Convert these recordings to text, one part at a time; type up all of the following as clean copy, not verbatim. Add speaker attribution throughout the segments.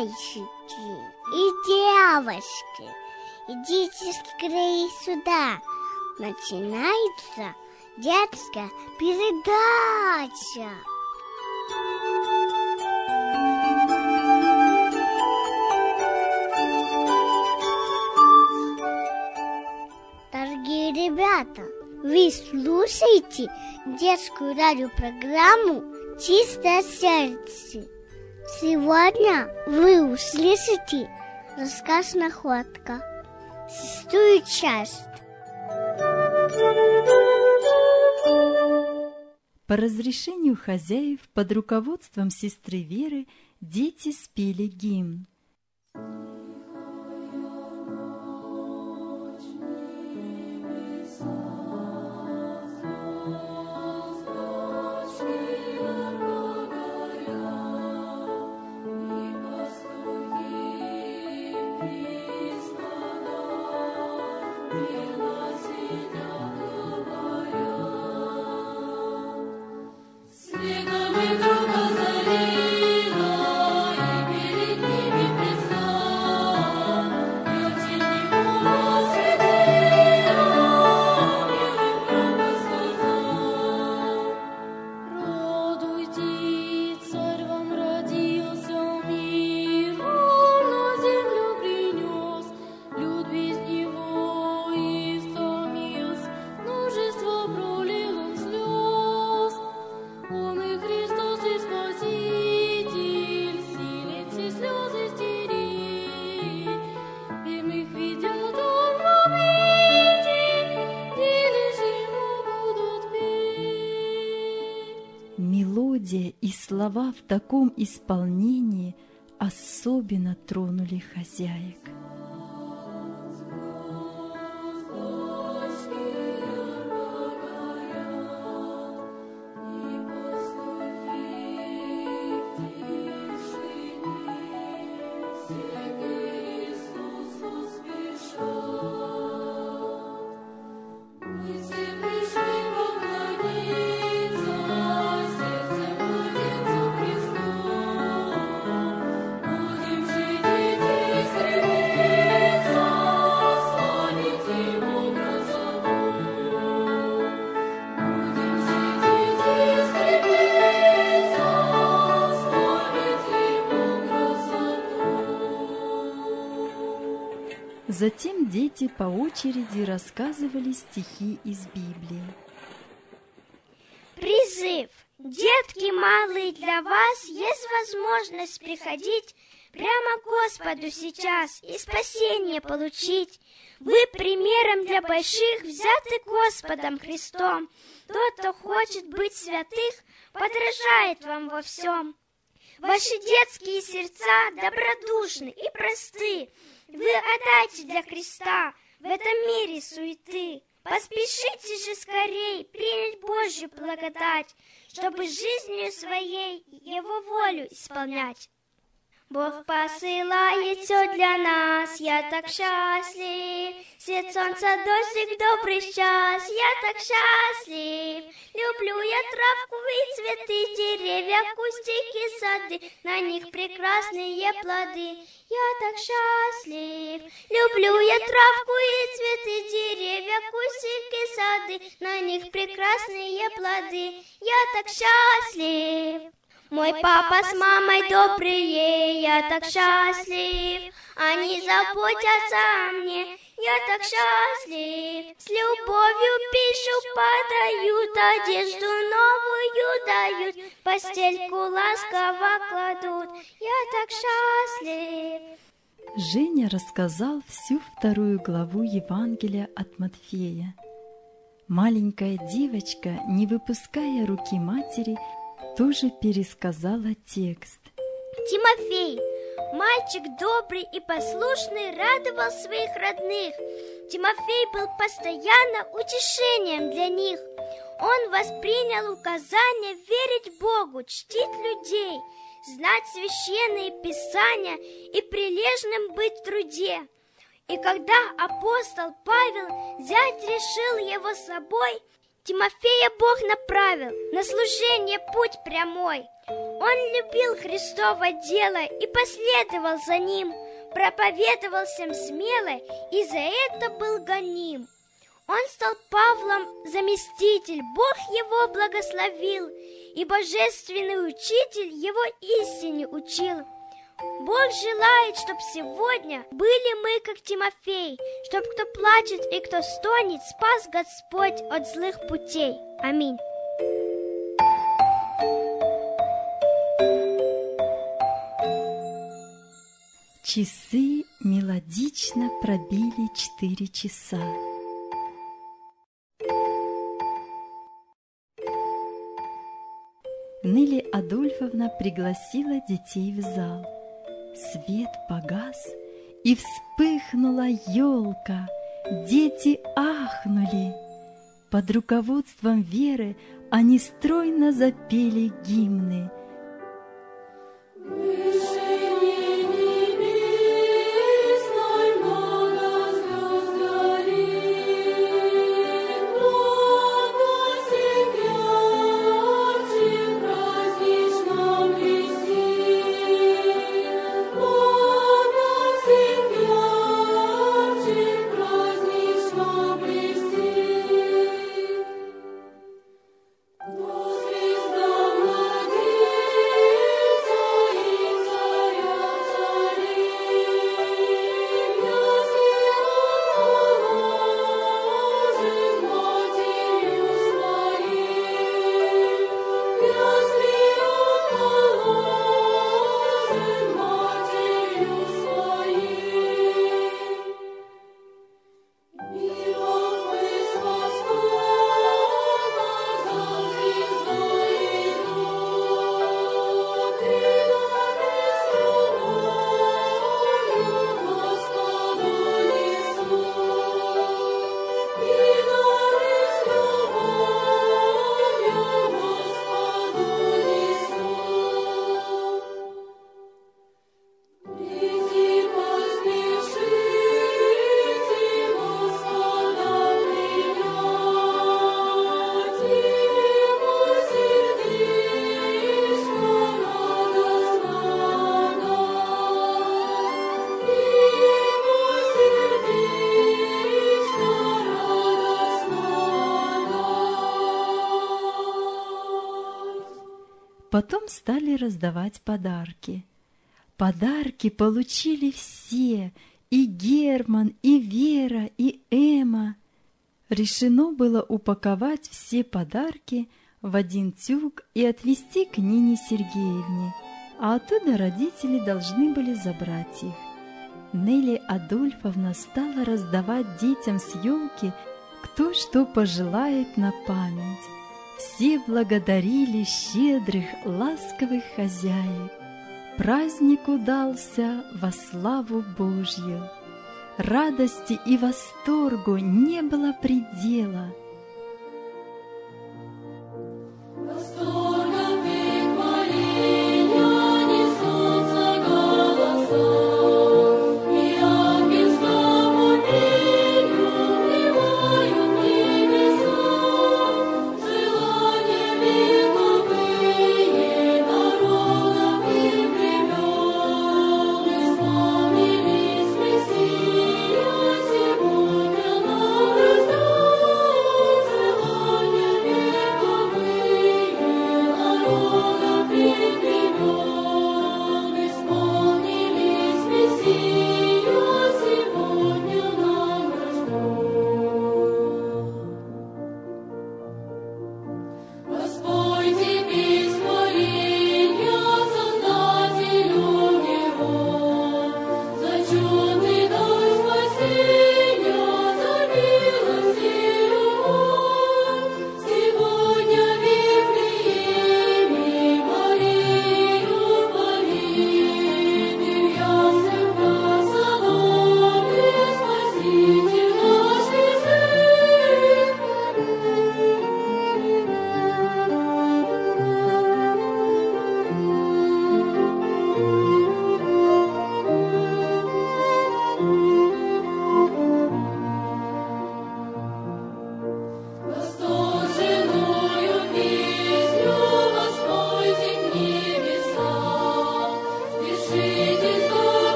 Speaker 1: Мальчики и девочки, идите скорее сюда. Начинается детская передача. Дорогие ребята, вы слушаете детскую радиопрограмму «Чистое сердце». Сегодня вы услышите рассказ «Находка», 6-ю часть.
Speaker 2: По разрешению хозяев под руководством сестры Веры дети спели гимн. Мелодия и слова в таком исполнении особенно тронули хозяек. Затем дети по очереди рассказывали стихи из Библии.
Speaker 1: Призыв! Детки малые, для вас есть возможность приходить прямо к Господу сейчас и спасение получить. Вы примером для больших взяты Господом Христом. Тот, кто хочет быть святых, подражает вам во всем. Ваши детские сердца добродушны и просты. Вы отдайте для креста в этом мире суеты. Поспешите же скорей принять Божью благодать, чтобы жизнью своей Его волю исполнять. Бог посылает все для нас, я так счастлив. Свет солнца, дождик, добрый час, я так счастлив. Люблю я травку и цветы, деревья, кустики, сады, на них прекрасные плоды. Я так счастлив. Люблю я травку и цветы, деревья, кустики, сады, на них прекрасные плоды. Я так счастлив. Мой папа с мамой добрые, я так счастлив. Они заботятся о мне, я так счастлив. С любовью пищу подают, одежду новую дают, постельку ласково кладут, я так счастлив.
Speaker 2: Женя рассказал всю 2 главу Евангелия от Матфея. Маленькая девочка, не выпуская руки матери, тоже пересказала текст.
Speaker 1: Тимофей, мальчик добрый и послушный, радовал своих родных. Тимофей был постоянно утешением для них. Он воспринял указание верить Богу, чтить людей, знать священные писания и прилежным быть в труде. И когда апостол Павел, зять, решил его с собой, Тимофея Бог направил на служение путь прямой. Он любил Христово дело и последовал за ним, проповедовал всем смело и за это был гоним. Он стал Павлом заместитель, Бог его благословил, и божественный учитель его истине учил. Бог желает, чтоб сегодня были мы, как Тимофей, чтоб кто плачет и кто стонет, спас Господь от злых путей. Аминь.
Speaker 2: Часы мелодично пробили 4 часа. Нелли Адольфовна пригласила детей в зал. Свет погас, и вспыхнула елка. Дети ахнули. Под руководством Веры они стройно запели гимны. Потом стали раздавать подарки. Подарки получили все, и Герман, и Вера, и Эмма. Решено было упаковать все подарки в один тюк и отвезти к Нине Сергеевне, а оттуда родители должны были забрать их. Нелли Адольфовна стала раздавать детям с елки кто что пожелает на память. Все благодарили щедрых, ласковых хозяек. Праздник удался во славу Божью. Радости и восторгу не было предела.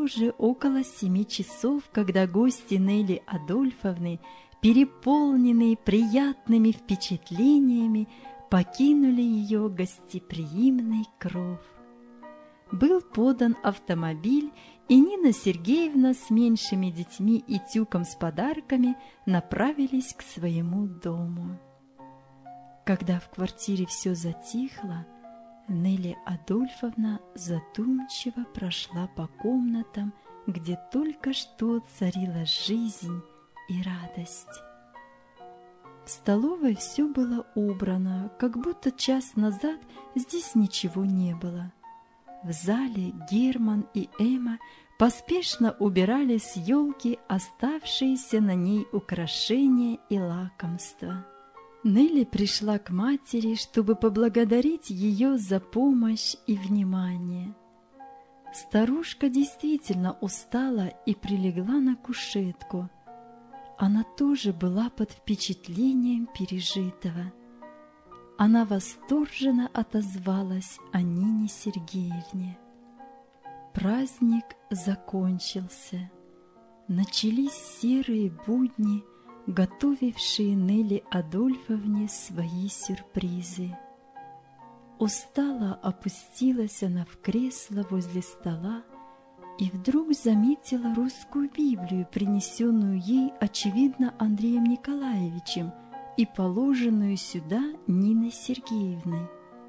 Speaker 2: уже около 7 часов, когда гости Нелли Адольфовны, переполненные приятными впечатлениями, покинули ее гостеприимный кров. Был подан автомобиль, и Нина Сергеевна с меньшими детьми и тюком с подарками направились к своему дому. Когда в квартире все затихло, Нелли Адольфовна задумчиво прошла по комнатам, где только что царила жизнь и радость. В столовой все было убрано, как будто час назад здесь ничего не было. В зале Герман и Эмма поспешно убирали с елки оставшиеся на ней украшения и лакомства. Нелли пришла к матери, чтобы поблагодарить ее за помощь и внимание. Старушка действительно устала и прилегла на кушетку. Она тоже была под впечатлением пережитого. Она восторженно отозвалась о Нине Сергеевне. Праздник закончился. Начались серые будни, готовившие Нелли Адольфовне свои сюрпризы. Устало опустилась она в кресло возле стола и вдруг заметила русскую Библию, принесенную ей, очевидно, Андреем Николаевичем, и положенную сюда Ниной Сергеевной.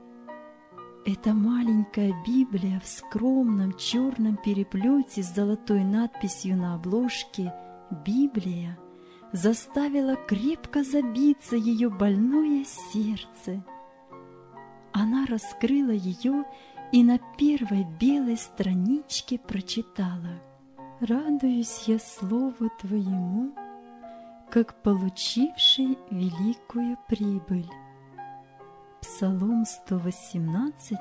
Speaker 2: Эта маленькая Библия в скромном черном переплете с золотой надписью на обложке «Библия» заставила крепко забиться ее больное сердце. Она раскрыла ее и на первой белой страничке прочитала: «Радуюсь я слову Твоему, как получивший великую прибыль». Псалом 118,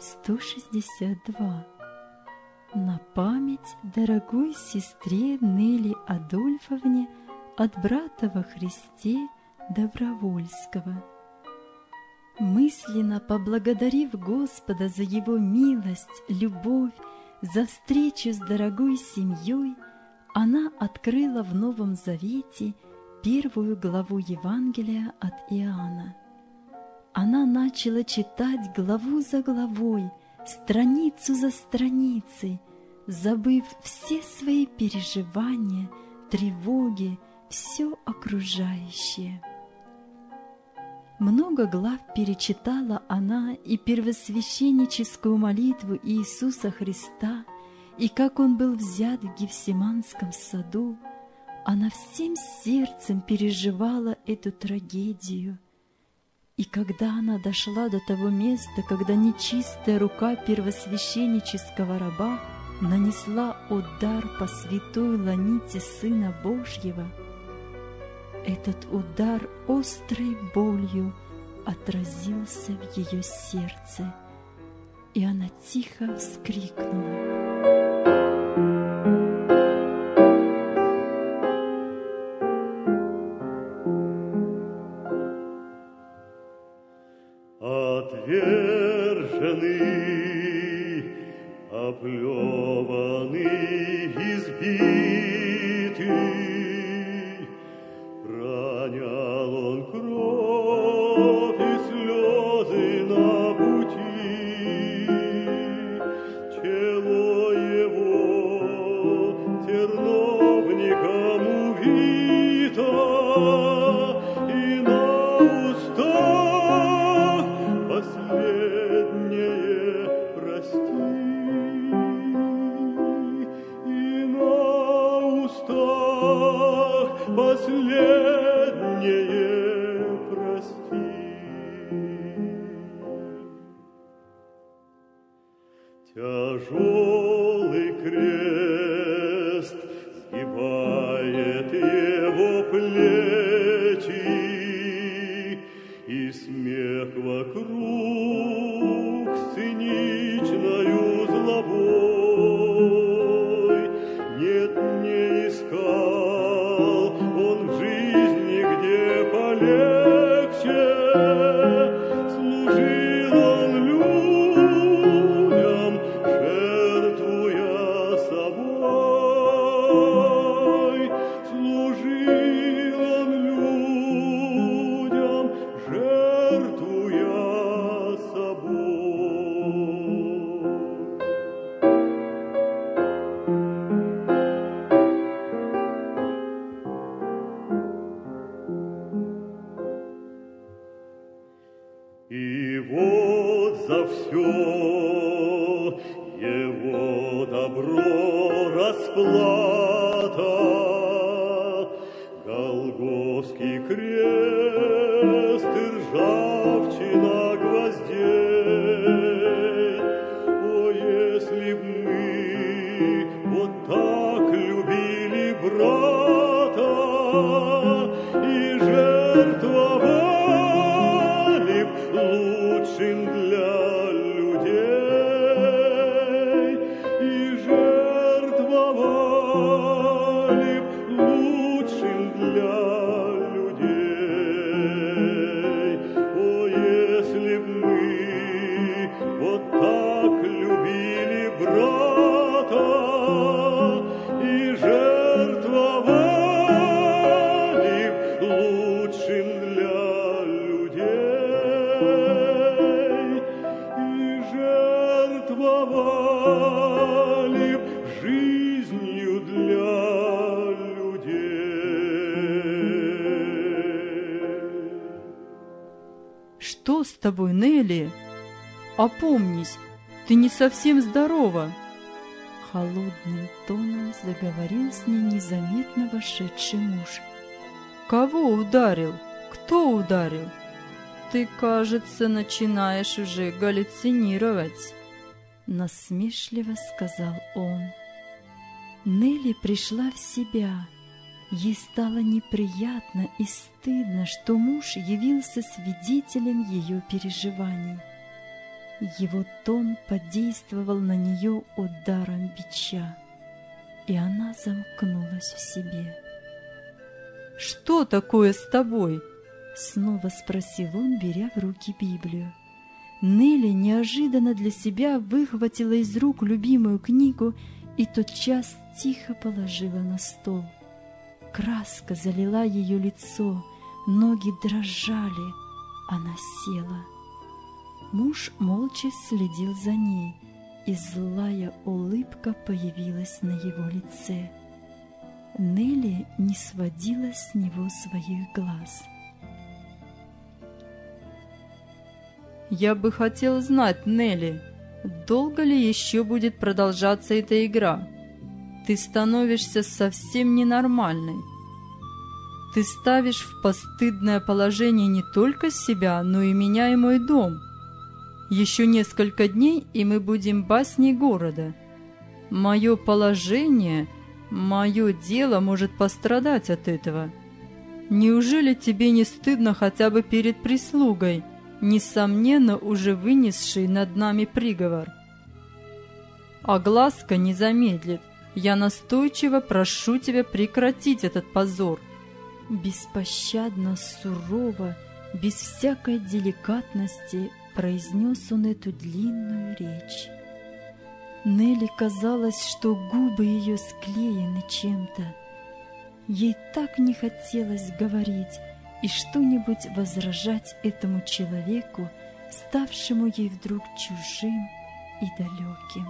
Speaker 2: 162. На память дорогой сестре Нелли Адольфовне от брата во Христе Добровольского. Мысленно поблагодарив Господа за Его милость, любовь, за встречу с дорогой семьей, она открыла в Новом Завете 1 главу Евангелия от Иоанна. Она начала читать главу за главой, страницу за страницей, забыв все свои переживания, тревоги, все окружающее. Много глав перечитала она и первосвященническую молитву Иисуса Христа, и как Он был взят в Гефсиманском саду. Она всем сердцем переживала эту трагедию. И когда она дошла до того места, когда нечистая рука первосвященнического раба нанесла удар по святой ланите Сына Божьего, этот удар острой болью отразился в ее сердце, и она тихо вскрикнула:
Speaker 3: «Отверженный, оплеванный, избитый, ронял он кровь и слезы на пути, чело его терновником увито, и на устах последнее прости, и на устах последнее прости. Тяжелый крест сгибает его плечи, и смех вокруг с циничною злобой. Нет, не искал он в жизни, где полегче, служил он людям, жертвуя собой. жертвуя собой. И вот за все его добро расплата, Голгофский крест и ржавчина гвоздей. О, если б мы вот так любили брата и жертвовали б лучшим для людей, и жертвовали б лучшим для людей. О, если б мы вот так любили брата и жертвовали б лучшим для людей, и жертвовали б жизнью для людей.
Speaker 2: Что с тобой, Нелли? Опомнись, ты не совсем здорова. Холодным тоном заговорил с ней незаметно вошедший муж. Кого ударил? Кто ударил? Ты, кажется, начинаешь уже галлюцинировать, насмешливо сказал он. Нелли пришла в себя. Ей стало неприятно и стыдно, что муж явился свидетелем ее переживаний. Его тон подействовал на нее ударом бича, и она замкнулась в себе. «Что такое с тобой?» — снова спросил он, беря в руки Библию. Нелли неожиданно для себя выхватила из рук любимую книгу и тотчас тихо положила на стол. Краска залила ее лицо, ноги дрожали, она села. Муж молча следил за ней, и злая улыбка появилась на его лице. Нелли не сводила с него своих глаз. «Я бы хотел знать, Нелли, долго ли еще будет продолжаться эта игра? Ты становишься совсем ненормальной. Ты ставишь в постыдное положение не только себя, но и меня и мой дом. Еще несколько дней, и мы будем басней города. Мое положение, мое дело может пострадать от этого. Неужели тебе не стыдно хотя бы перед прислугой, несомненно, уже вынесшей над нами приговор? Огласка не замедлит. Я настойчиво прошу тебя прекратить этот позор». Беспощадно, сурово, без всякой деликатности произнес он эту длинную речь. Нелли казалось, что губы ее склеены чем-то. Ей так не хотелось говорить и что-нибудь возражать этому человеку, ставшему ей вдруг чужим и далеким.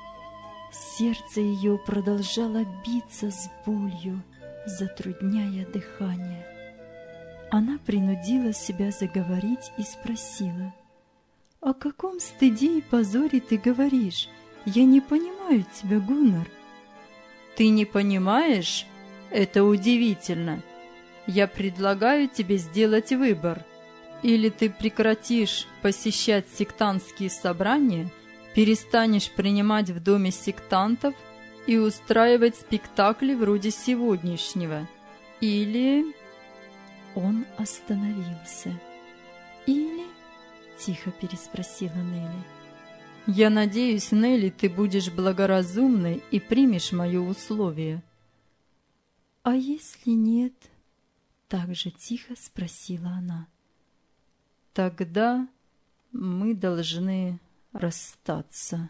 Speaker 2: Сердце ее продолжало биться с болью, затрудняя дыхание. Она принудила себя заговорить и спросила: «О каком стыде и позоре ты говоришь? Я не понимаю тебя, Гуннар». «Ты не понимаешь? Это удивительно. Я предлагаю тебе сделать выбор. Или ты прекратишь посещать сектантские собрания, перестанешь принимать в доме сектантов и устраивать спектакли вроде сегодняшнего. Или...» Он остановился. «Или...» — тихо переспросила Нелли. «Я надеюсь, Нелли, ты будешь благоразумной и примешь мое условие». «А если нет?» — так же тихо спросила она. «Тогда мы должны расстаться».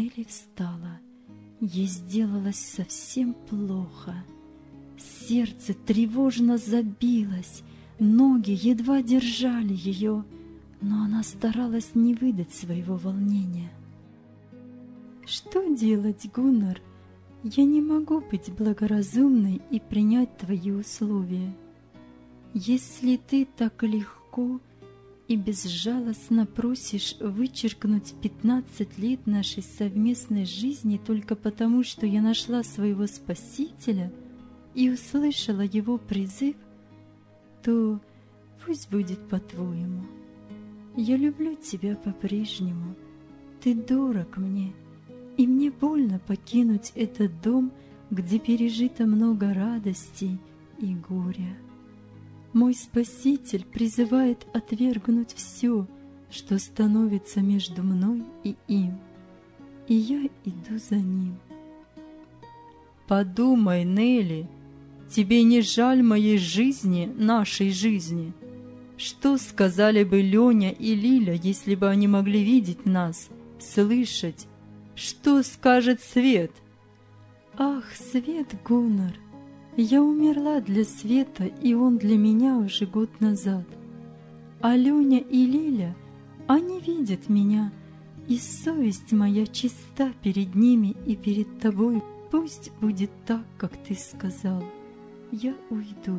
Speaker 2: Нелли встала. Ей сделалось совсем плохо. Сердце тревожно забилось, ноги едва держали ее, но она старалась не выдать своего волнения. «Что делать, Гуннар? Я не могу быть благоразумной и принять твои условия. Если ты так легко и безжалостно просишь вычеркнуть 15 лет нашей совместной жизни только потому, что я нашла своего Спасителя и услышала его призыв, то пусть будет по-твоему. Я люблю тебя по-прежнему, ты дорог мне, и мне больно покинуть этот дом, где пережито много радостей и горя. Мой Спаситель призывает отвергнуть все, что становится между мной и им, и я иду за ним».
Speaker 4: «Подумай, Нелли, тебе не жаль моей жизни, нашей жизни? Что сказали бы Леня и Лиля, если бы они могли видеть нас, слышать? Что скажет Свет?»
Speaker 2: «Ах, Свет, Гуннар, я умерла для Света, и он для меня уже год назад. А Леня и Лиля, они видят меня, и совесть моя чиста перед ними и перед тобой. Пусть будет так, как ты сказал. Я уйду».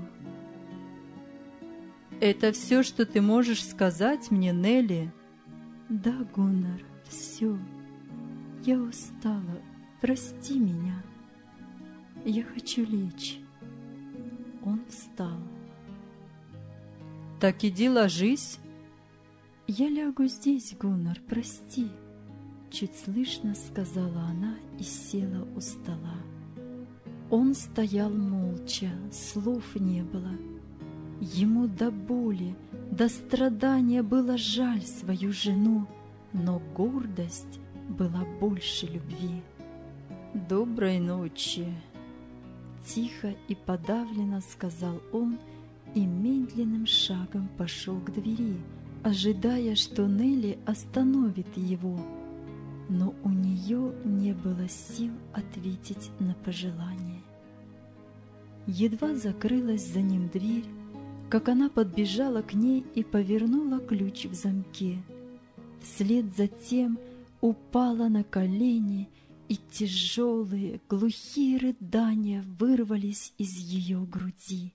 Speaker 4: «Это все, что ты можешь сказать мне, Нелли?»
Speaker 2: «Да, Гуннар, все. Я устала. Прости меня. Я хочу лечь». Он встал.
Speaker 4: «Так иди ложись».
Speaker 2: «Я лягу здесь, Гуннар, прости», — чуть слышно сказала она и села у стола. Он стоял молча, слов не было. Ему до боли, до страдания было жаль свою жену, но гордость была больше любви.
Speaker 4: «Доброй ночи»,
Speaker 2: — тихо и подавленно сказал он и медленным шагом пошел к двери, ожидая, что Нелли остановит его. Но у нее не было сил ответить на пожелание. Едва закрылась за ним дверь, как она подбежала к ней и повернула ключ в замке. Вслед за тем упала на колени, и тяжелые, глухие рыдания вырвались из ее груди.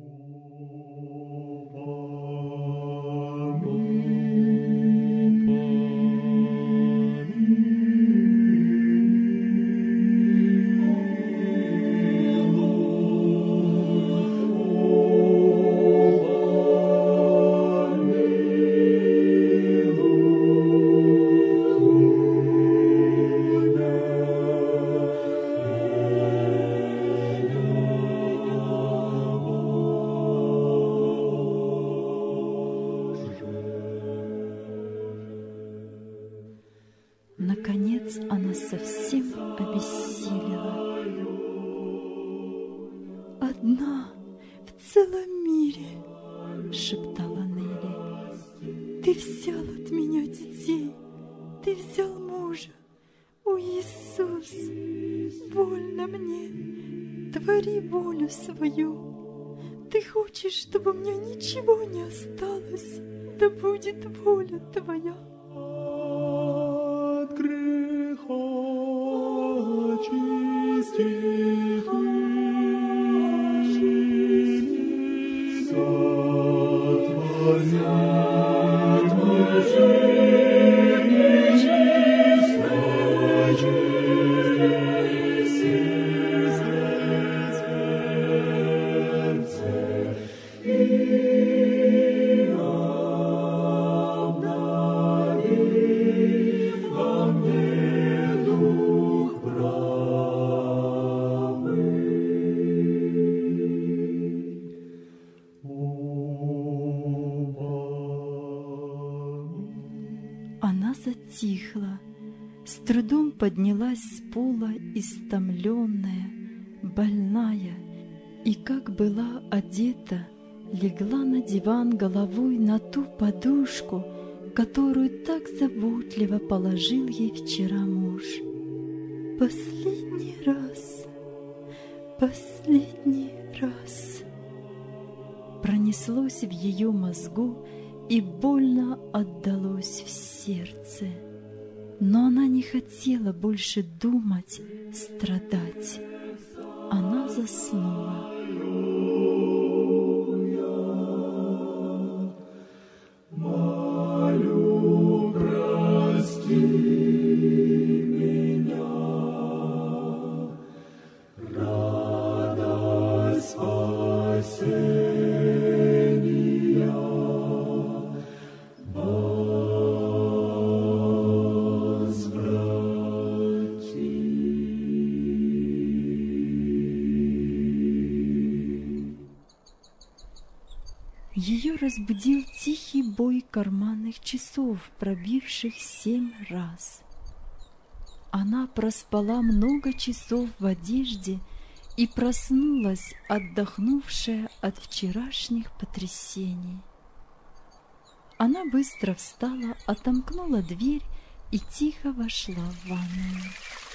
Speaker 2: Наконец она совсем обессилела. «Одна в целом мире», — шептала Нелли. «Ты взял от меня детей, ты взял мужа. О, Иисус, вольно мне, твори волю свою. Ты хочешь, чтобы у меня ничего не осталось, да будет воля твоя». Она затихла, с трудом поднялась с пола, истомленная, больная, и, как была одета, легла на диван головой на ту подушку, которую так заботливо положил ей вчера муж. последний раз, последний раз. Пронеслось в ее мозгу и больно отдалось в сердце. Но она не хотела больше думать, страдать. Она заснула.
Speaker 3: Молю, прости меня, радость спасения, возврати.
Speaker 2: Ее разбудил тихий бой карманных часов, пробивших 7 раз. Она проспала много часов в одежде и проснулась, отдохнувшая от вчерашних потрясений. Она быстро встала, отомкнула дверь и тихо вошла в ванную.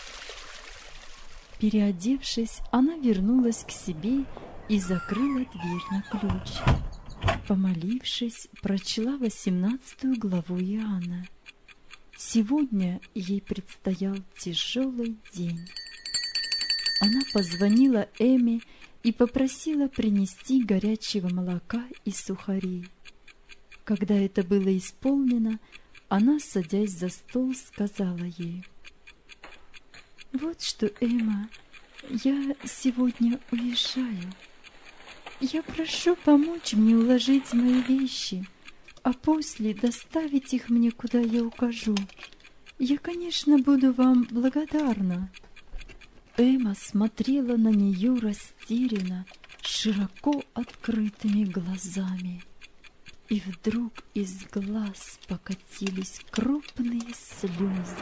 Speaker 2: Переодевшись, она вернулась к себе и закрыла дверь на ключ. Помолившись, прочла 18 главу Иоанна. Сегодня ей предстоял тяжелый день. Она позвонила Эме и попросила принести горячего молока и сухарей. Когда это было исполнено, она, садясь за стол, сказала ей: «Вот что, Эма, я сегодня уезжаю. Я прошу помочь мне уложить мои вещи, а после доставить их мне, куда я укажу. Я, конечно, буду вам благодарна». Эма смотрела на нее растерянно, широко открытыми глазами. И вдруг из глаз покатились крупные слезы.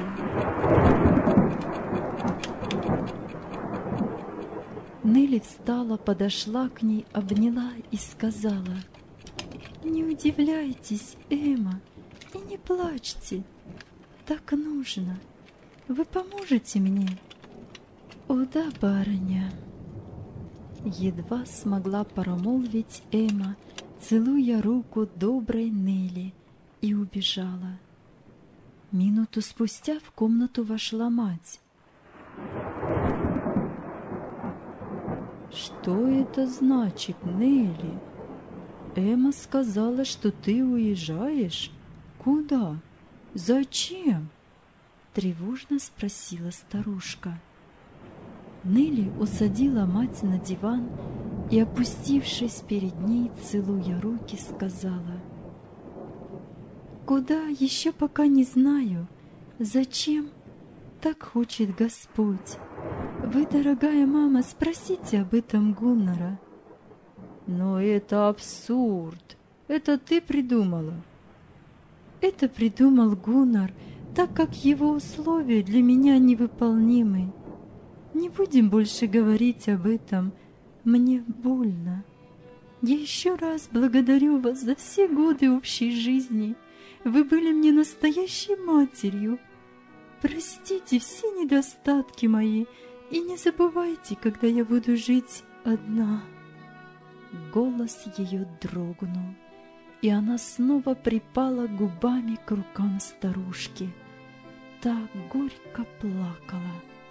Speaker 2: Нелли встала, подошла к ней, обняла и сказала: «Не удивляйтесь, Эма, и не плачьте. Так нужно. Вы поможете мне?» «О да, барыня!» Едва смогла промолвить Эма, целуя руку доброй Нелли, и убежала. Минуту спустя в комнату вошла мать. «Что это значит, Нелли? Эма сказала, что ты уезжаешь. Куда? Зачем?» Тревожно спросила старушка. Нелли усадила мать на диван и, опустившись перед ней, целуя руки, сказала: «Куда, еще пока не знаю. Зачем? Так хочет Господь. Вы, дорогая мама, спросите об этом Гуннара». «Но это абсурд. Это ты придумала». «Это придумал Гуннар, так как его условия для меня невыполнимы. Не будем больше говорить об этом. Мне больно. Я еще раз благодарю вас за все годы общей жизни. Вы были мне настоящей матерью. Простите все недостатки мои и не забывайте, когда я буду жить одна». Голос ее дрогнул, и она снова припала губами к рукам старушки. Та горько плакала.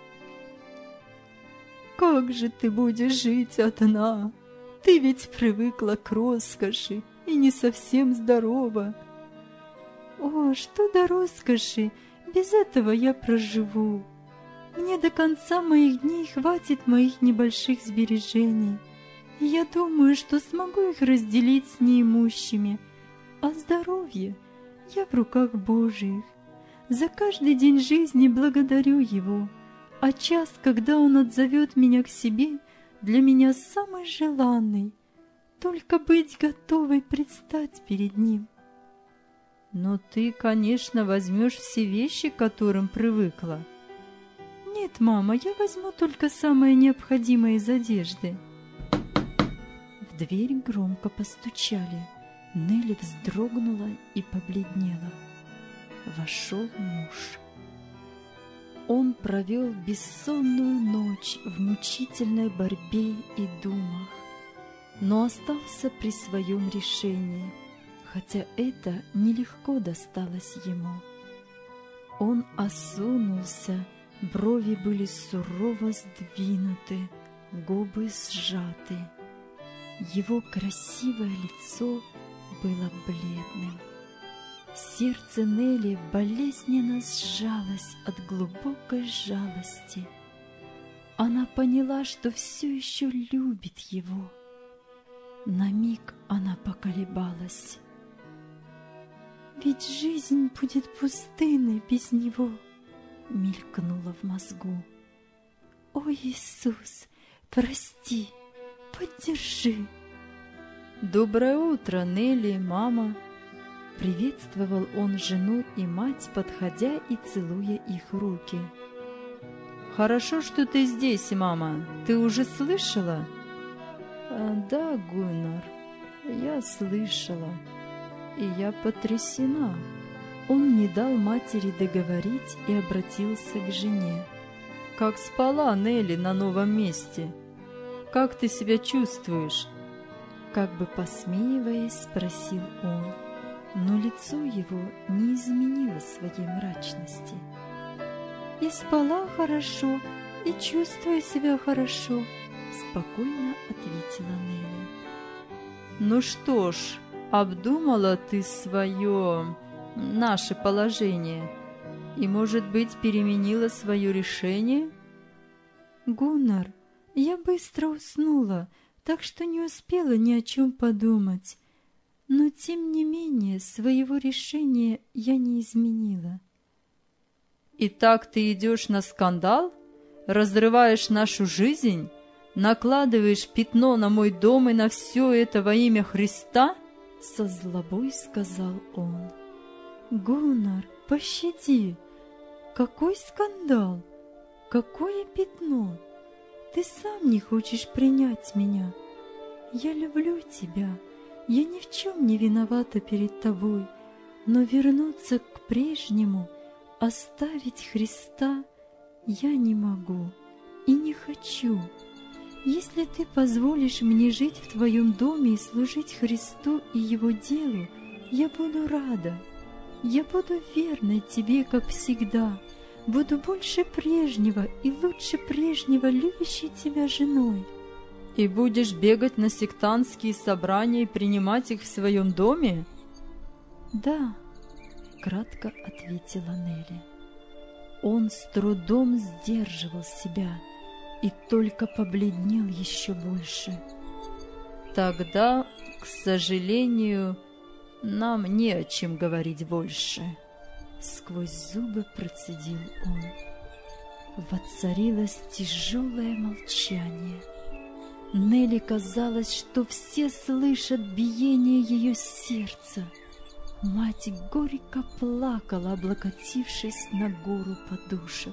Speaker 2: «Как же ты будешь жить одна? Ты ведь привыкла к роскоши и не совсем здорова». «О, что до роскоши! Без этого я проживу. Мне до конца моих дней хватит моих небольших сбережений, и я думаю, что смогу их разделить с неимущими. А здоровье я в руках Божьих. За каждый день жизни благодарю Его, а час, когда Он отзовет меня к себе, для меня самый желанный. Только быть готовой предстать перед Ним». «Но ты, конечно, возьмешь все вещи, к которым привыкла». «Нет, мама, я возьму только самое необходимое из одежды». В дверь громко постучали. Нелли вздрогнула и побледнела. Вошел муж. Он провел бессонную ночь в мучительной борьбе и думах, но остался при своем решении, хотя это нелегко досталось ему. Он осунулся, брови были сурово сдвинуты, губы сжаты. Его красивое лицо было бледным. Сердце Нелли болезненно сжалось от глубокой жалости. Она поняла, что все еще любит его. На миг она поколебалась. «Ведь жизнь будет пустынной без него», — мелькнуло в мозгу. «О, Иисус, прости, поддержи!»
Speaker 4: «Доброе утро, Нелли, мама!»
Speaker 2: Приветствовал он жену и мать, подходя и целуя их руки.
Speaker 4: «Хорошо, что ты здесь, мама. Ты уже слышала?»
Speaker 2: «Да, Гуннар, я слышала, и я потрясена». Он не дал матери договорить и обратился к жене.
Speaker 4: «Как спала, Нелли, на новом месте? Как ты себя чувствуешь?»
Speaker 2: Как бы посмеиваясь, спросил он, но лицо его не изменило своей мрачности. «И спала хорошо, и чувствую себя хорошо», — спокойно ответила Нелли.
Speaker 4: «Ну что ж, обдумала ты наше положение, и, может быть, переменила свое решение?»
Speaker 2: «Гуннар, я быстро уснула, так что не успела ни о чем подумать. Но, тем не менее, своего решения я не изменила».
Speaker 4: «Итак, ты идешь на скандал? Разрываешь нашу жизнь? Накладываешь пятно на мой дом и на все это во имя Христа?»
Speaker 2: Со злобой сказал он. «Гуннар, пощади! Какой скандал? Какое пятно? Ты сам не хочешь принять меня. Я люблю тебя. Я ни в чем не виновата перед тобой, но вернуться к прежнему, оставить Христа я не могу и не хочу. Если ты позволишь мне жить в твоем доме и служить Христу и Его делу, я буду рада. Я буду верной тебе, как всегда, буду больше прежнего и лучше прежнего любящей тебя женой».
Speaker 4: «И будешь бегать на сектантские собрания и принимать их в своем доме?»
Speaker 2: «Да», — кратко ответила Нелли. Он с трудом сдерживал себя и только побледнел еще больше.
Speaker 4: «Тогда, к сожалению, нам не о чем говорить больше»,
Speaker 2: — сквозь зубы процедил он. Воцарилось тяжелое молчание. Нелли казалось, что все слышат биение ее сердца. Мать горько плакала, облокотившись на гору подушек.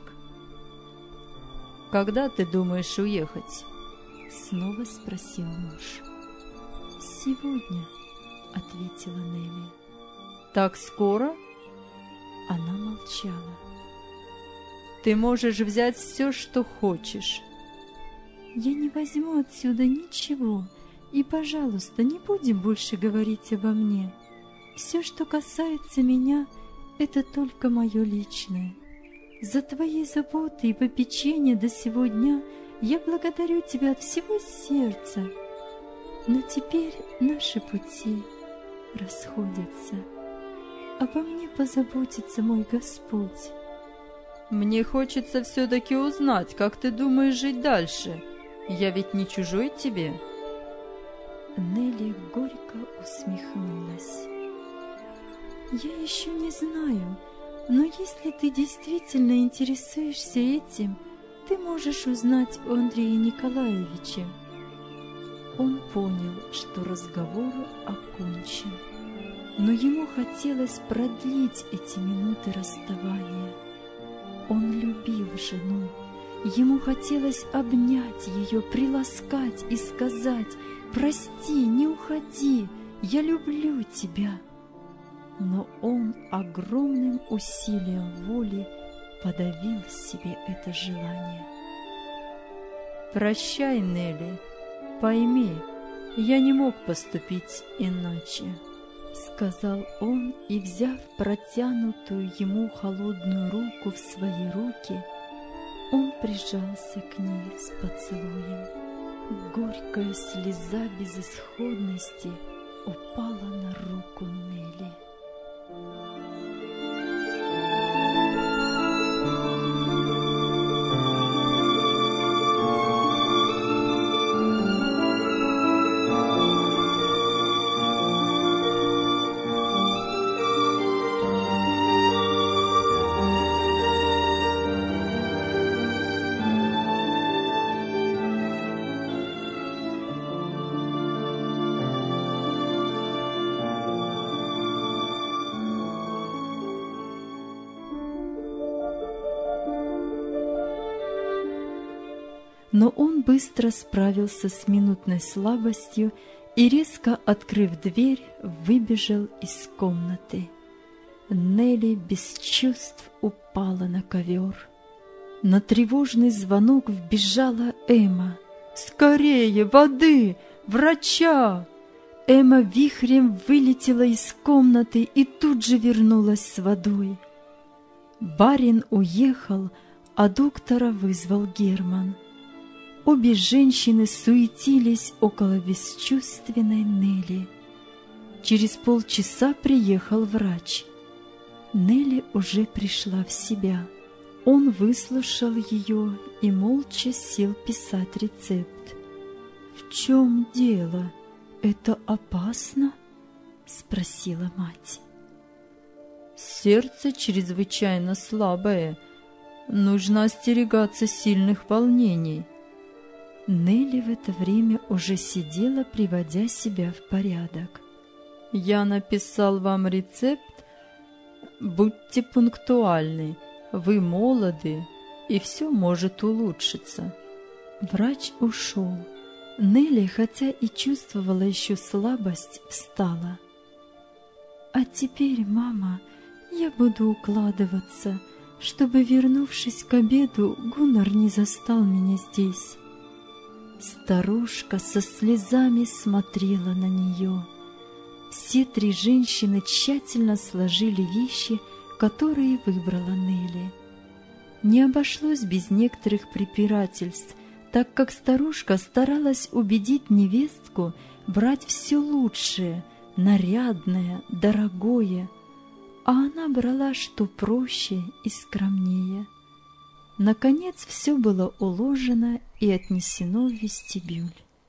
Speaker 4: «Когда ты думаешь уехать?»
Speaker 2: — снова спросил муж. «Сегодня», — ответила Нелли.
Speaker 4: «Так скоро?»
Speaker 2: Она молчала.
Speaker 4: «Ты можешь взять все, что хочешь».
Speaker 2: «Я не возьму отсюда ничего, и, пожалуйста, не будем больше говорить обо мне. Все, что касается меня, это только мое личное. За твои заботы и попечения до сего дня я благодарю тебя от всего сердца. Но теперь наши пути расходятся. Обо мне позаботится мой Господь».
Speaker 4: «Мне хочется все-таки узнать, как ты думаешь жить дальше. Я ведь не чужой тебе».
Speaker 2: Нелли горько усмехнулась. «Я еще не знаю, но если ты действительно интересуешься этим, ты можешь узнать у Андрея Николаевича». Он понял, что разговор окончен, но ему хотелось продлить эти минуты расставания. Он любил жену, ему хотелось обнять ее, приласкать и сказать: «Прости, не уходи, я люблю тебя». Но он огромным усилием воли подавил в себе это желание.
Speaker 4: «Прощай, Нелли, пойми, я не мог поступить иначе»,
Speaker 2: — сказал он, и, взяв протянутую ему холодную руку в свои руки, он прижался к ней с поцелуем. Горькая слеза безысходности упала на руку Нелли. Но он быстро справился с минутной слабостью и, резко открыв дверь, выбежал из комнаты. Нелли без чувств упала на ковер. На тревожный звонок вбежала Эмма.
Speaker 4: «Скорее, воды! Врача!»
Speaker 2: Эмма вихрем вылетела из комнаты и тут же вернулась с водой. Барин уехал, а доктора вызвал Герман. Обе женщины суетились около бесчувственной Нелли. Через полчаса приехал врач. Нелли уже пришла в себя. Он выслушал ее и молча сел писать рецепт. «В чем дело? Это опасно?» — спросила мать.
Speaker 4: «Сердце чрезвычайно слабое. Нужно остерегаться сильных волнений».
Speaker 2: Нелли в это время уже сидела, приводя себя в порядок.
Speaker 4: «Я написал вам рецепт. Будьте пунктуальны. Вы молоды, и все может улучшиться».
Speaker 2: Врач ушел. Нелли, хотя и чувствовала еще слабость, встала. «А теперь, мама, я буду укладываться, чтобы, вернувшись к обеду, Гуннар не застал меня здесь». Старушка со слезами смотрела на нее. Все три женщины тщательно сложили вещи, которые выбрала Нелли. Не обошлось без некоторых препирательств, так как старушка старалась убедить невестку брать все лучшее, нарядное, дорогое, а она брала что проще и скромнее. Наконец все было уложено и отнесено в вестибюль.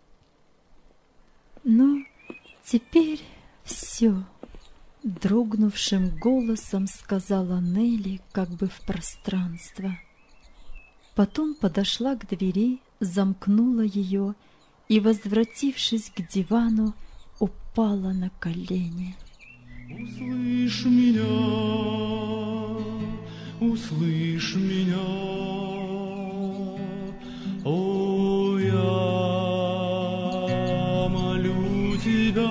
Speaker 2: «Ну, теперь все», — дрогнувшим голосом сказала Нелли как бы в пространство. Потом подошла к двери, замкнула ее и, возвратившись к дивану, упала на колени.
Speaker 3: Услышь меня, услышь меня, о, я молю тебя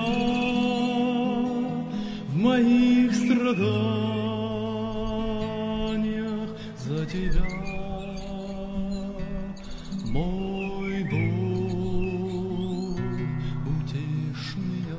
Speaker 3: в моих страданиях за тебя, мой Бог, утешь меня.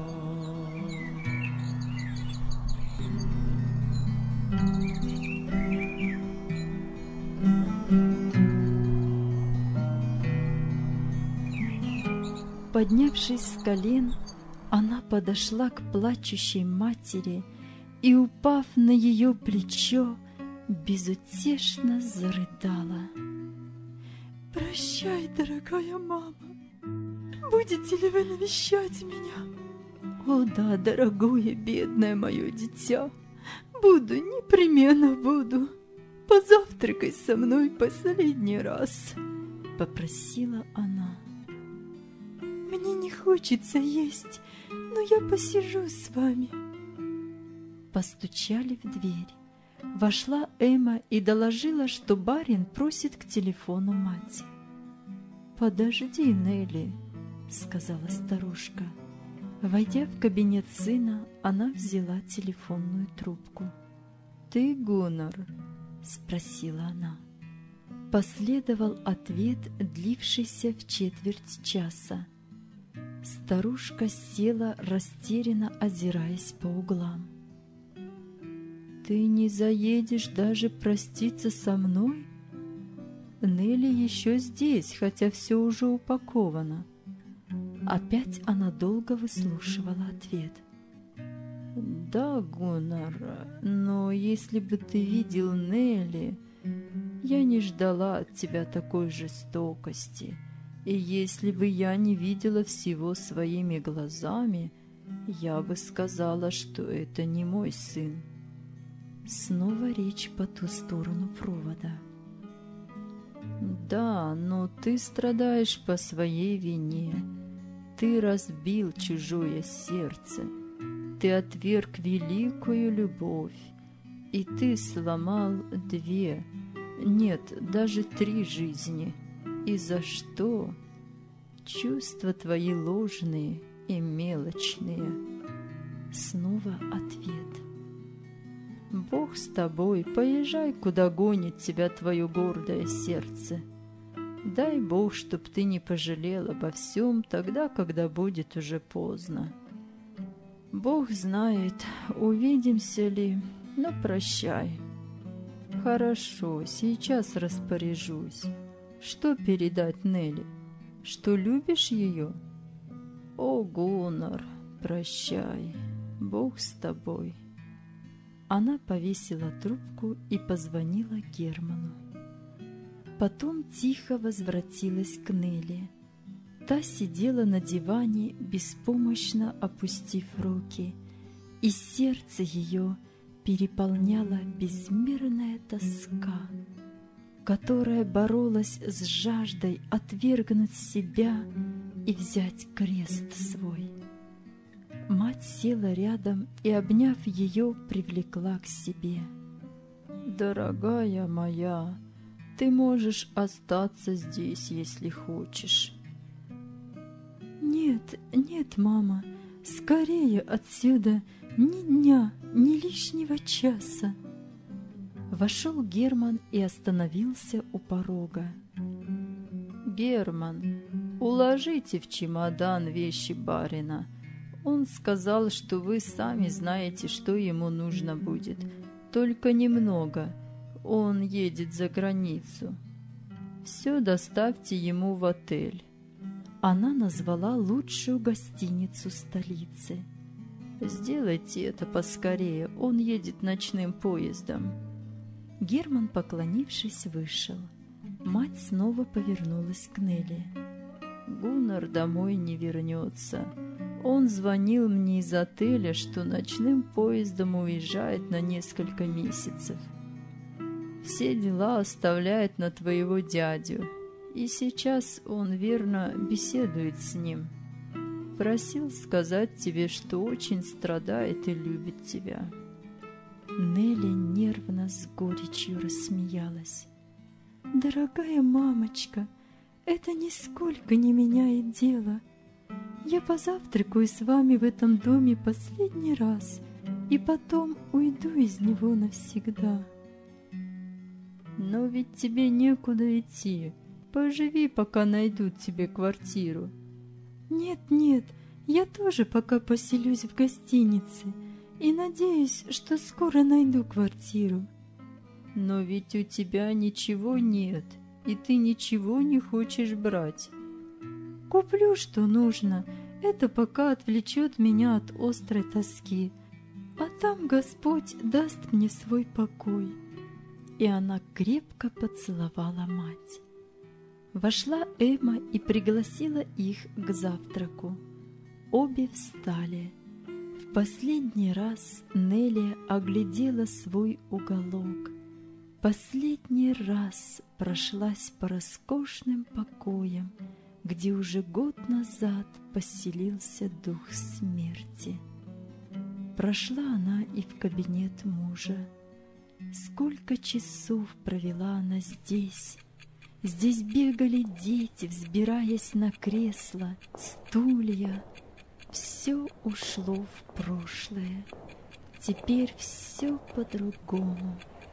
Speaker 2: Поднявшись с колен, она подошла к плачущей матери и, упав на ее плечо, безутешно зарыдала. «Прощай, дорогая мама, будете ли вы навещать меня?» «О да, дорогое, бедное мое дитя, буду, непременно буду. Позавтракай со мной последний раз», — попросила она. «Мне не хочется есть, но я посижу с вами». Постучали в дверь. Вошла Эмма и доложила, что барин просит к телефону мать. «Подожди, Нелли», — сказала старушка. Войдя в кабинет сына, она взяла телефонную трубку.
Speaker 4: «Ты, Гуннар?»
Speaker 2: — спросила она. Последовал ответ, длившийся в четверть часа. Старушка села, растерянно озираясь по углам. «Ты не заедешь даже проститься со мной? Нелли еще здесь, хотя все уже упаковано». Опять она долго выслушивала ответ. «Да, Гуннар, но если бы ты видел Нелли, я не ждала от тебя такой жестокости, и если бы я не видела всего своими глазами, я бы сказала, что это не мой сын». Снова речь по ту сторону провода. «Да, но ты страдаешь по своей вине. Ты разбил чужое сердце. Ты отверг великую любовь, и ты сломал 2, нет, даже 3 жизни. И за что? Чувства твои ложные и мелочные». Снова ответ. «Бог с тобой, поезжай, куда гонит тебя твое гордое сердце. Дай Бог, чтоб ты не пожалел обо всем тогда, когда будет уже поздно. Бог знает, увидимся ли, но прощай». «Хорошо, сейчас распоряжусь. Что передать Нелли? Что любишь ее?» «О, Гуннар, прощай, Бог с тобой». Она повесила трубку и позвонила Герману. Потом тихо возвратилась к Нелли. Та сидела на диване, беспомощно опустив руки, и сердце ее переполняла безмерная тоска, которая боролась с жаждой отвергнуть себя и взять крест свой. Мать села рядом и, обняв ее, привлекла к себе. «Дорогая моя, ты можешь остаться здесь, если хочешь». «Нет, нет, мама, скорее отсюда, ни дня, ни лишнего часа». Вошел Герман и остановился у порога. «Герман, уложите в чемодан вещи барина. Он сказал, что вы сами знаете, что ему нужно будет. Только немного. Он едет за границу. Все доставьте ему в отель». Она назвала лучшую гостиницу столицы. «Сделайте это поскорее, он едет ночным поездом». Герман, поклонившись, вышел. Мать снова повернулась к Нелли. «Гуннар домой не вернется. Он звонил мне из отеля, что ночным поездом уезжает на несколько месяцев. Все дела оставляет на твоего дядю, и сейчас он, верно, беседует с ним. Просил сказать тебе, что очень страдает и любит тебя». Нелли нервно с горечью рассмеялась. «Дорогая мамочка, это нисколько не меняет дело. Я позавтракаю с вами в этом доме последний раз, и потом уйду из него навсегда». «Но ведь тебе некуда идти. Поживи, пока найдут тебе квартиру». «Нет, нет, я тоже пока поселюсь в гостинице и надеюсь, что скоро найду квартиру». «Но ведь у тебя ничего нет, и ты ничего не хочешь брать». «Куплю, что нужно, это пока отвлечет меня от острой тоски, а там Господь даст мне свой покой». И она крепко поцеловала мать. Вошла Эмма и пригласила их к завтраку. Обе встали. В последний раз Нелли оглядела свой уголок. Последний раз прошлась по роскошным покоям, где уже год назад поселился дух смерти. Прошла она и в кабинет мужа. Сколько часов провела она здесь! Здесь бегали дети, взбираясь на кресла, стулья. Все ушло в прошлое. Теперь все по-другому.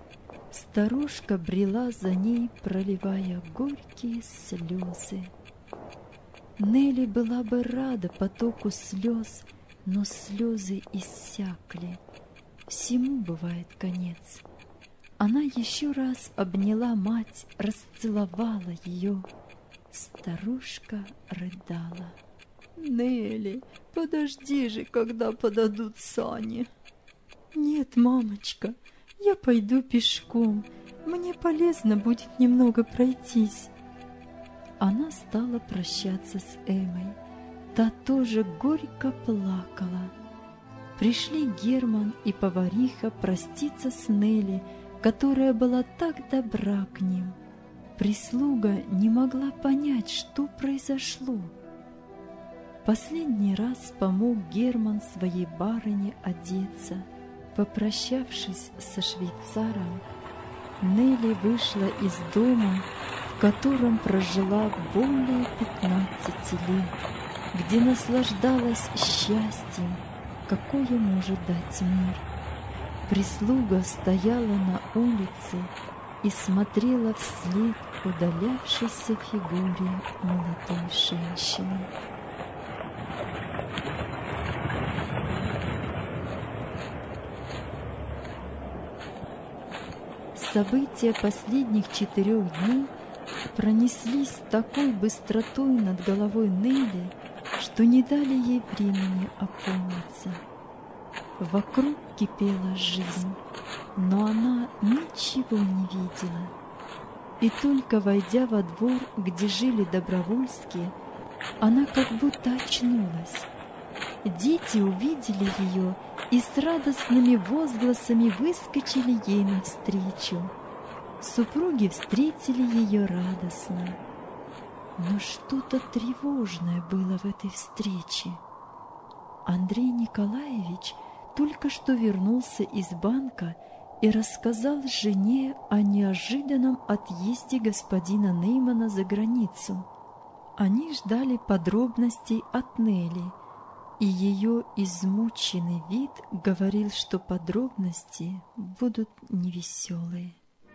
Speaker 2: Старушка брела за ней, проливая горькие слезы. Нелли была бы рада потоку слез, но слезы иссякли. Всему бывает конец. Она еще раз обняла мать, расцеловала ее. Старушка рыдала.
Speaker 4: Нелли, подожди же, когда подадут сани. Нет, мамочка, я пойду пешком. Мне полезно будет немного пройтись.
Speaker 2: Она стала прощаться с Эммой. Та тоже горько плакала. Пришли Герман и повариха проститься с Нелли, которая была так добра к ним. Прислуга не могла понять, что произошло. Последний раз помог Герман своей барыне одеться. Попрощавшись со швейцаром, Нелли вышла из дома, в котором прожила более 15 лет, где наслаждалась счастьем, какое может дать мир. Прислуга стояла на улице и смотрела вслед удалявшейся фигуре молодой женщины. События последних 4 дней пронеслись с такой быстротой над головой Нелли, что не дали ей времени опомниться. Вокруг кипела жизнь, но она ничего не видела. И только войдя во двор, где жили Добровольские, она как будто очнулась. Дети увидели ее и с радостными возгласами выскочили ей навстречу. Супруги встретили ее радостно. Но что-то тревожное было в этой встрече. Андрей Николаевич только что вернулся из банка и рассказал жене о неожиданном отъезде господина Неймана за границу. Они ждали подробностей от Нелли, и ее измученный вид говорил, что подробности будут невеселые.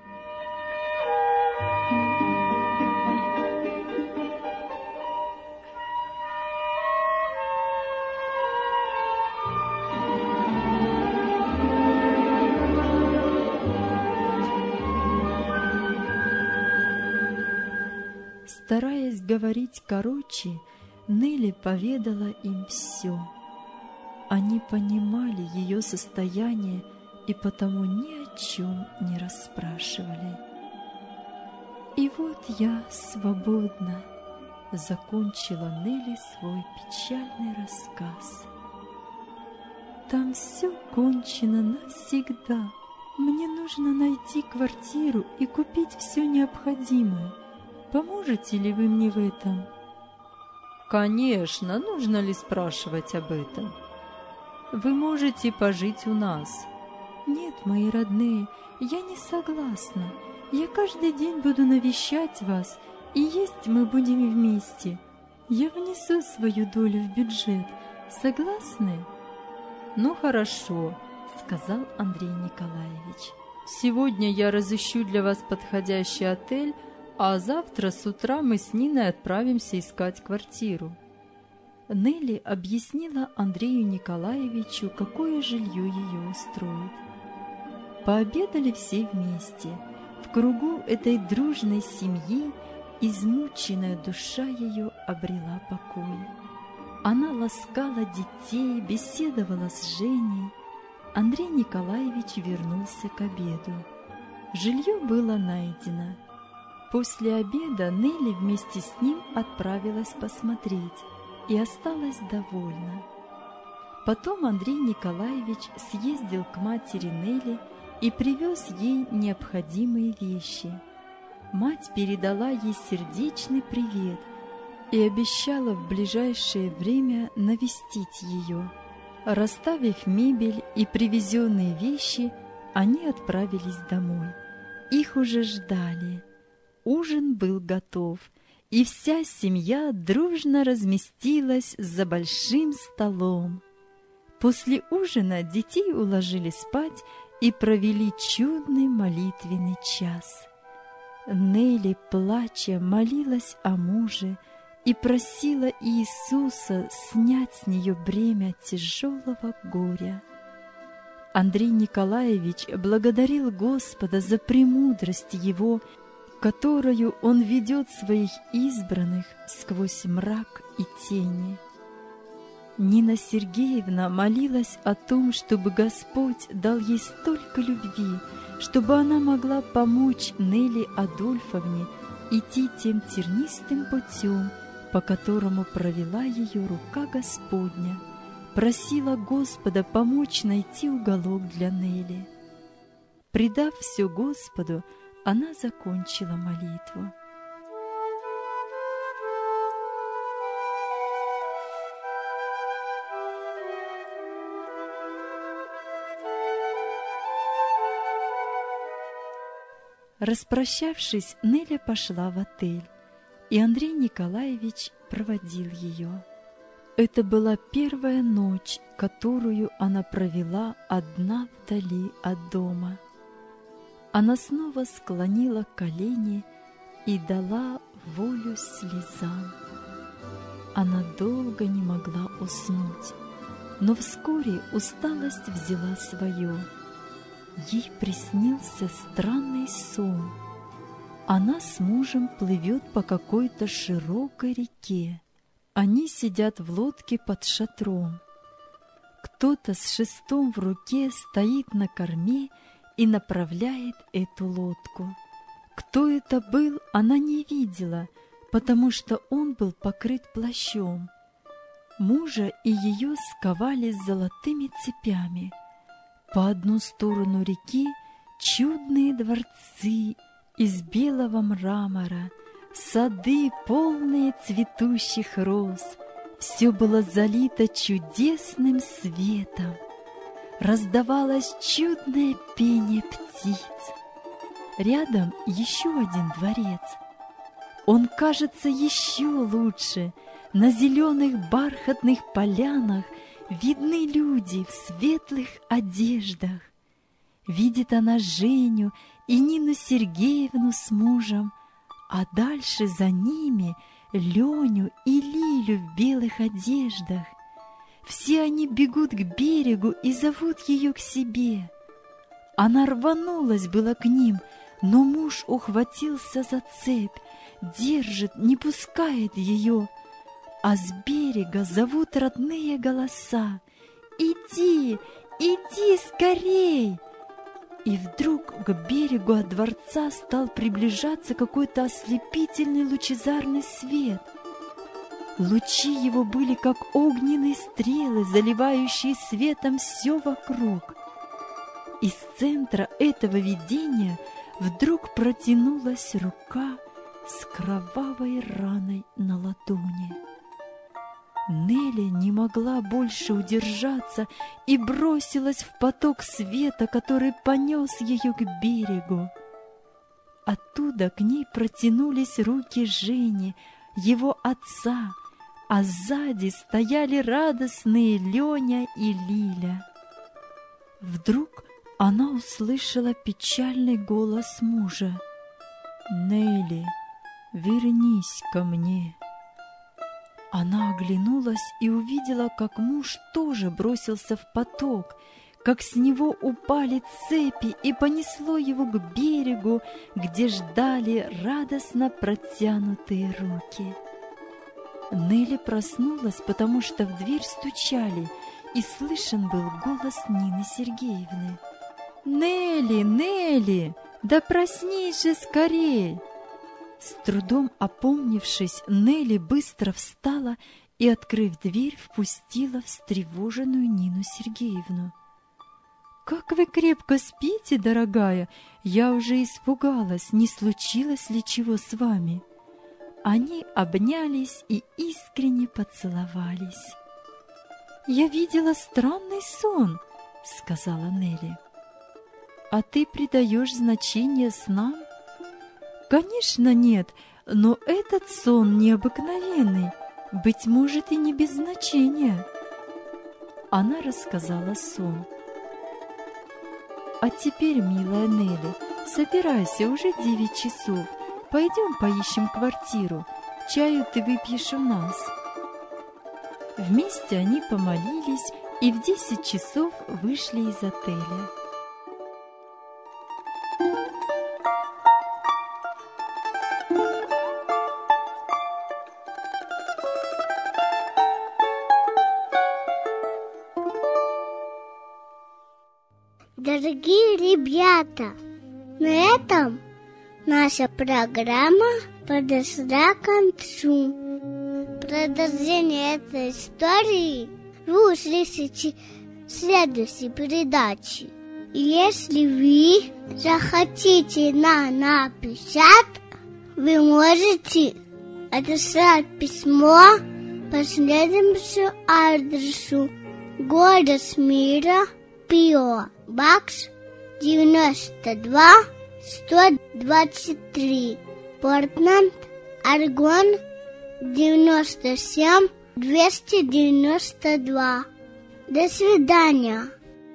Speaker 2: Стараясь говорить короче, Нелли поведала им все. Они понимали ее состояние и потому ни о чем не расспрашивали. «И вот я свободна», — закончила Нелли свой печальный рассказ. «Там все кончено навсегда. Мне нужно найти квартиру и купить все необходимое. Поможете ли вы мне в этом?»
Speaker 4: Конечно, нужно ли спрашивать об этом? Вы можете пожить у нас.
Speaker 2: Нет, мои родные, я не согласна. Я каждый день буду навещать вас, и есть мы будем вместе. Я внесу свою долю в бюджет. Согласны?
Speaker 4: Ну хорошо,
Speaker 2: сказал Андрей Николаевич.
Speaker 4: Сегодня я разыщу для вас подходящий отель, а завтра с утра мы с Ниной отправимся искать квартиру.
Speaker 2: Нелли объяснила Андрею Николаевичу, какое жилье ее устроит. Пообедали все вместе. В кругу этой дружной семьи измученная душа ее обрела покой. Она ласкала детей, беседовала с Женей. Андрей Николаевич вернулся к обеду. Жилье было найдено. После обеда Нелли вместе с ним отправилась посмотреть и осталась довольна. Потом Андрей Николаевич съездил к матери Нелли и привез ей необходимые вещи. Мать передала ей сердечный привет и обещала в ближайшее время навестить ее. Расставив мебель и привезенные вещи, они отправились домой. Их уже ждали. Ужин был готов, и вся семья дружно разместилась за большим столом. После ужина детей уложили спать и провели чудный молитвенный час. Нелли, плача, молилась о муже и просила Иисуса снять с нее бремя тяжелого горя. Андрей Николаевич благодарил Господа за премудрость Его, которую Он ведет своих избранных сквозь мрак и тени. Нина Сергеевна молилась о том, чтобы Господь дал ей столько любви, чтобы она могла помочь Нелли Адольфовне идти тем тернистым путем, по которому провела ее рука Господня. Просила Господа помочь найти уголок для Нелли. Предав все Господу, она закончила молитву. Распрощавшись, Неля пошла в отель, и Андрей Николаевич проводил ее. Это была первая ночь, которую она провела одна вдали от дома. Она снова склонила колени и дала волю слезам. Она долго не могла уснуть, но вскоре усталость взяла свое. Ей приснился странный сон. Она с мужем плывет по какой-то широкой реке. Они сидят в лодке под шатром. Кто-то с шестом в руке стоит на корме и направляет эту лодку. Кто это был, она не видела, потому что он был покрыт плащом. Мужа и ее сковали золотыми цепями. По одну сторону реки чудные дворцы из белого мрамора, сады, полные цветущих роз. Все было залито чудесным светом. Раздавалось чудное пение птиц. Рядом еще один дворец. Он кажется еще лучше. На зеленых бархатных полянах видны люди в светлых одеждах. Видит она Женю и Нину Сергеевну с мужем, а дальше за ними Леню и Лилю в белых одеждах. Все они бегут к берегу и зовут ее к себе. Она рванулась было к ним, но муж ухватился за цепь, держит, не пускает ее. А с берега зовут родные голоса: «Иди, иди скорей!» И вдруг к берегу от дворца стал приближаться какой-то ослепительный лучезарный свет. Лучи его были как огненные стрелы, заливающие светом все вокруг. Из центра этого видения вдруг протянулась рука с кровавой раной на ладони. Нелли не могла больше удержаться и бросилась в поток света, который понес ее к берегу. Оттуда к ней протянулись руки Жени, его отца, а сзади стояли радостные Леня и Лиля. Вдруг она услышала печальный голос мужа: «Нелли, вернись ко мне». Она оглянулась и увидела, как муж тоже бросился в поток, как с него упали цепи и понесло его к берегу, где ждали радостно протянутые руки. Нелли проснулась, потому что в дверь стучали, и слышен был голос Нины Сергеевны. «Нелли, Нелли, да проснись же скорей!» С трудом опомнившись, Нелли быстро встала и, открыв дверь, впустила встревоженную Нину Сергеевну. «Как вы крепко спите, дорогая! Я уже испугалась, не случилось ли чего с вами?» Они обнялись и искренне поцеловались. «Я видела странный сон», — сказала Нелли. «А ты придаешь значение снам?» «Конечно нет, но этот сон необыкновенный, быть может, и не без значения». Она рассказала сон. А теперь, милая Нелли, собирайся, уже 9 часов. Пойдем поищем квартиру. Чаю ты выпьешь у нас. Вместе они помолились и в 10 часов вышли из отеля.
Speaker 1: Дорогие ребята, на этом наша программа подошла к концу. Продолжение этой истории вы услышите в следующей передаче. Если вы захотите нам написать, вы можете отослать письмо по следующему адресу: город Мира, P.O. Box 92 123, Портленд, Орегон 97 292. До свидания.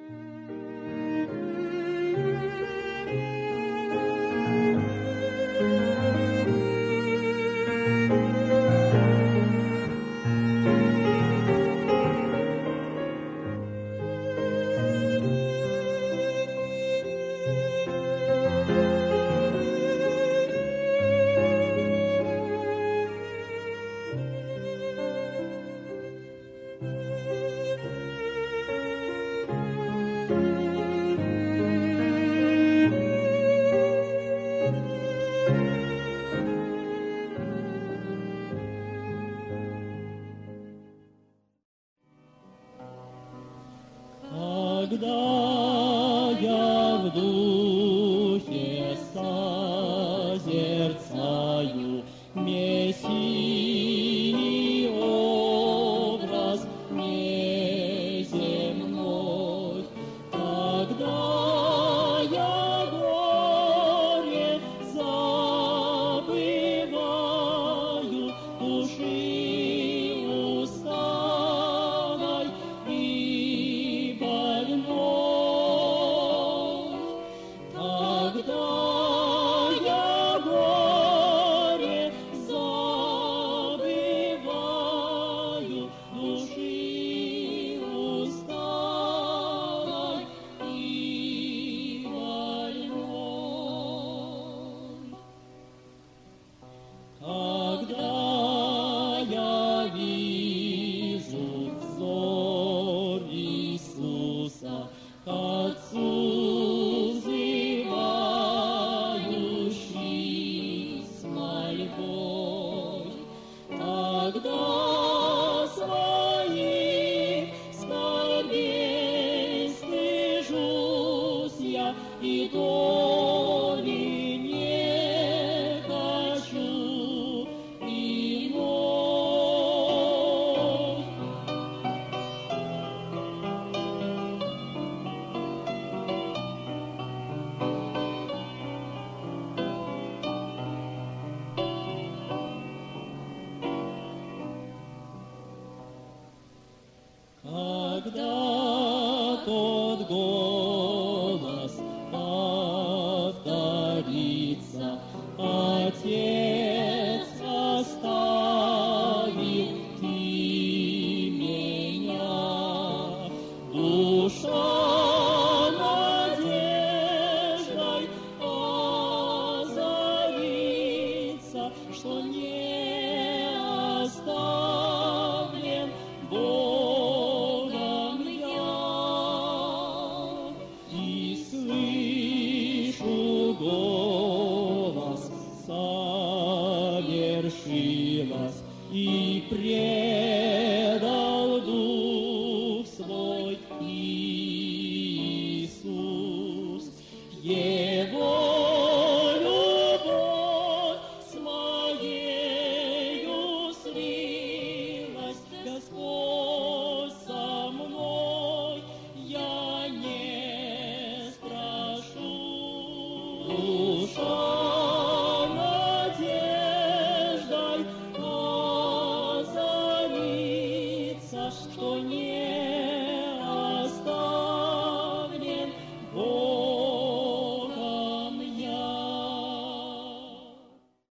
Speaker 3: Когда я в духе созерцаю Мессии образ неземной, тогда я горе забываю души усталой и больной. Тогда я горе забываю души усталой и больной. Когда я вижу взор Иисуса, к Отцу взывающий с мольбой, тогда своих скорбей стыжусь я, и доли не хочу иной. Когда тот голос повторится: Отец, оставил ты меня, душа надеждой озарится, что не оставлен Богом я, и слышу голос: совершилось, и предал